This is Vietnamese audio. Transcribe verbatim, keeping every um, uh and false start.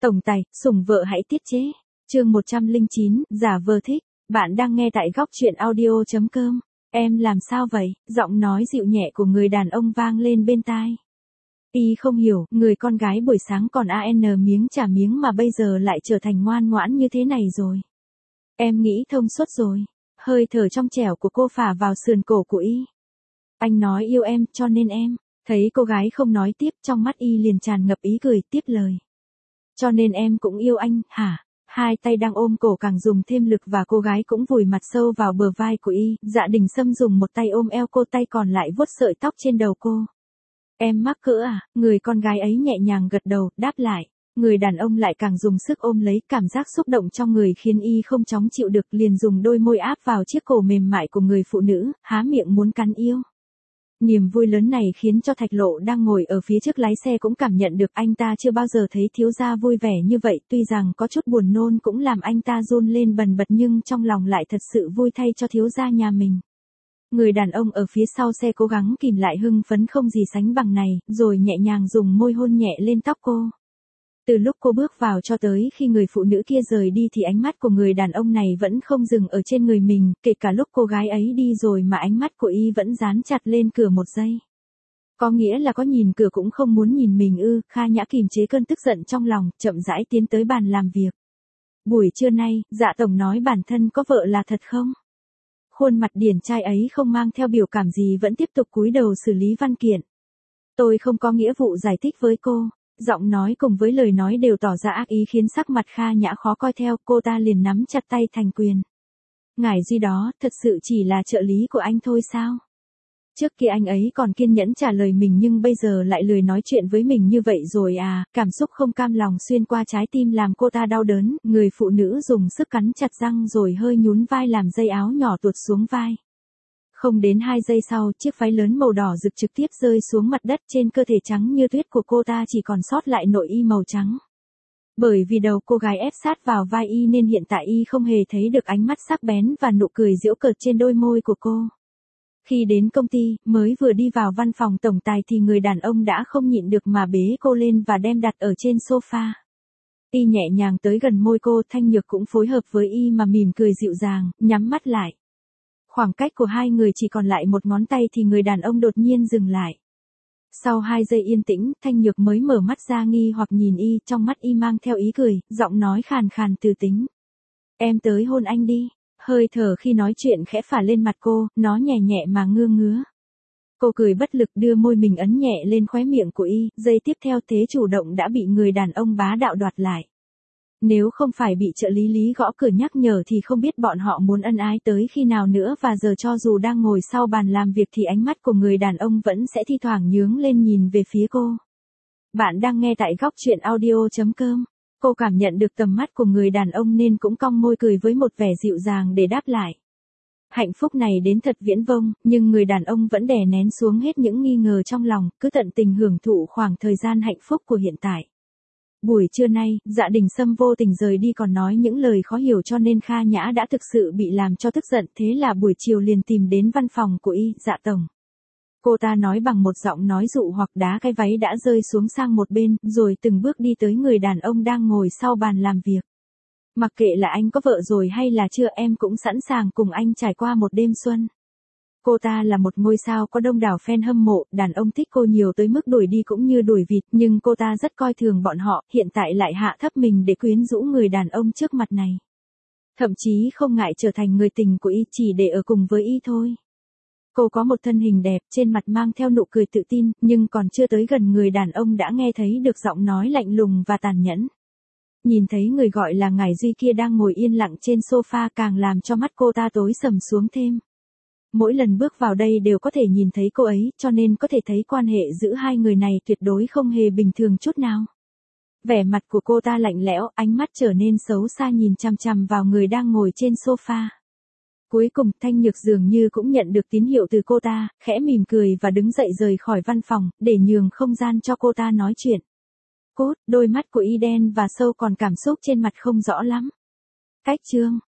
Tổng tài, sủng vợ hãy tiết chế. Chương một trăm lẻ chín, giả vờ thích. Bạn đang nghe tại góc truyện audio chấm com. Em làm sao vậy? Giọng nói dịu nhẹ của người đàn ông vang lên bên tai. Y không hiểu, người con gái buổi sáng còn an miếng trả miếng mà bây giờ lại trở thành ngoan ngoãn như thế này rồi. Em nghĩ thông suốt rồi. Hơi thở trong trẻo của cô phả vào sườn cổ của Y. Anh nói yêu em, cho nên em. Thấy cô gái không nói tiếp, trong mắt Y liền tràn ngập ý cười, tiếp lời. Cho nên em cũng yêu anh, hả? Hai tay đang ôm cổ càng dùng thêm lực và cô gái cũng vùi mặt sâu vào bờ vai của Y. Dạ Đình Sâm dùng một tay ôm eo cô, tay còn lại vuốt sợi tóc trên đầu cô. Em mắc cỡ à? Người con gái ấy nhẹ nhàng gật đầu, đáp lại. Người đàn ông lại càng dùng sức ôm lấy, cảm giác xúc động trong người khiến Y không chóng chịu được, liền dùng đôi môi áp vào chiếc cổ mềm mại của người phụ nữ, há miệng muốn cắn yêu. Niềm vui lớn này khiến cho Thạch Lộ đang ngồi ở phía trước lái xe cũng cảm nhận được, anh ta chưa bao giờ thấy thiếu gia vui vẻ như vậy, tuy rằng có chút buồn nôn cũng làm anh ta run lên bần bật nhưng trong lòng lại thật sự vui thay cho thiếu gia nhà mình. Người đàn ông ở phía sau xe cố gắng kìm lại hưng phấn không gì sánh bằng này, rồi nhẹ nhàng dùng môi hôn nhẹ lên tóc cô. Từ lúc cô bước vào cho tới khi người phụ nữ kia rời đi thì ánh mắt của người đàn ông này vẫn không dừng ở trên người mình, kể cả lúc cô gái ấy đi rồi mà ánh mắt của Y vẫn dán chặt lên cửa một giây. Có nghĩa là có nhìn cửa cũng không muốn nhìn mình ư? Kha Nhã kìm chế cơn tức giận trong lòng, chậm rãi tiến tới bàn làm việc. Buổi trưa nay, Dạ tổng nói bản thân có vợ là thật không? Khuôn mặt điển trai ấy không mang theo biểu cảm gì vẫn tiếp tục cúi đầu xử lý văn kiện. Tôi không có nghĩa vụ giải thích với cô. Giọng nói cùng với lời nói đều tỏ ra ác ý khiến sắc mặt Kha Nhã khó coi theo, cô ta liền nắm chặt tay thành quyền. Ngài Duy đó, thật sự chỉ là trợ lý của anh thôi sao? Trước kia anh ấy còn kiên nhẫn trả lời mình nhưng bây giờ lại lười nói chuyện với mình như vậy rồi à? Cảm xúc không cam lòng xuyên qua trái tim làm cô ta đau đớn, người phụ nữ dùng sức cắn chặt răng rồi hơi nhún vai làm dây áo nhỏ tuột xuống vai. Không đến hai giây sau, chiếc váy lớn màu đỏ rực trực tiếp rơi xuống mặt đất, trên cơ thể trắng như tuyết của cô ta chỉ còn sót lại nội y màu trắng. Bởi vì đầu cô gái ép sát vào vai Y nên hiện tại Y không hề thấy được ánh mắt sắc bén và nụ cười giễu cợt trên đôi môi của cô. Khi đến công ty, mới vừa đi vào văn phòng tổng tài thì người đàn ông đã không nhịn được mà bế cô lên và đem đặt ở trên sofa. Y nhẹ nhàng tới gần môi cô, Thanh Nhược cũng phối hợp với Y mà mỉm cười dịu dàng, nhắm mắt lại. Khoảng cách của hai người chỉ còn lại một ngón tay thì người đàn ông đột nhiên dừng lại. Sau hai giây yên tĩnh, Thanh Nhược mới mở mắt ra nghi hoặc nhìn Y, trong mắt Y mang theo ý cười, giọng nói khàn khàn từ tính. Em tới hôn anh đi. Hơi thở khi nói chuyện khẽ phả lên mặt cô, nó nhẹ nhẹ mà ngưa ngứa. Cô cười bất lực đưa môi mình ấn nhẹ lên khóe miệng của Y, giây tiếp theo thế chủ động đã bị người đàn ông bá đạo đoạt lại. Nếu không phải bị trợ lý Lý gõ cửa nhắc nhở thì không biết bọn họ muốn ân ái tới khi nào nữa, và giờ cho dù đang ngồi sau bàn làm việc thì ánh mắt của người đàn ông vẫn sẽ thi thoảng nhướng lên nhìn về phía cô. Bạn đang nghe tại góc truyện audio chấm com. Cô cảm nhận được tầm mắt của người đàn ông nên cũng cong môi cười với một vẻ dịu dàng để đáp lại. Hạnh phúc này đến thật viễn vông, nhưng người đàn ông vẫn đè nén xuống hết những nghi ngờ trong lòng, cứ tận tình hưởng thụ khoảng thời gian hạnh phúc của hiện tại. Buổi trưa nay, Dạ Đình Sâm vô tình rời đi còn nói những lời khó hiểu cho nên Kha Nhã đã thực sự bị làm cho tức giận, thế là buổi chiều liền tìm đến văn phòng của Y, Dạ tổng. Cô ta nói bằng một giọng nói dụ hoặc, đá cái váy đã rơi xuống sang một bên, rồi từng bước đi tới người đàn ông đang ngồi sau bàn làm việc. Mặc kệ là anh có vợ rồi hay là chưa, em cũng sẵn sàng cùng anh trải qua một đêm xuân. Cô ta là một ngôi sao có đông đảo fan hâm mộ, đàn ông thích cô nhiều tới mức đuổi đi cũng như đuổi vịt, nhưng cô ta rất coi thường bọn họ, hiện tại lại hạ thấp mình để quyến rũ người đàn ông trước mặt này. Thậm chí không ngại trở thành người tình của Y chỉ để ở cùng với Y thôi. Cô có một thân hình đẹp, trên mặt mang theo nụ cười tự tin, nhưng còn chưa tới gần người đàn ông đã nghe thấy được giọng nói lạnh lùng và tàn nhẫn. Nhìn thấy người gọi là Ngải Duy kia đang ngồi yên lặng trên sofa càng làm cho mắt cô ta tối sầm xuống thêm. Mỗi lần bước vào đây đều có thể nhìn thấy cô ấy, cho nên có thể thấy quan hệ giữa hai người này tuyệt đối không hề bình thường chút nào. Vẻ mặt của cô ta lạnh lẽo, ánh mắt trở nên xấu xa nhìn chằm chằm vào người đang ngồi trên sofa. Cuối cùng, Thanh Nhược dường như cũng nhận được tín hiệu từ cô ta, khẽ mỉm cười và đứng dậy rời khỏi văn phòng, để nhường không gian cho cô ta nói chuyện. Cốt, đôi mắt của Y đen và sâu còn cảm xúc trên mặt không rõ lắm. Cách chương.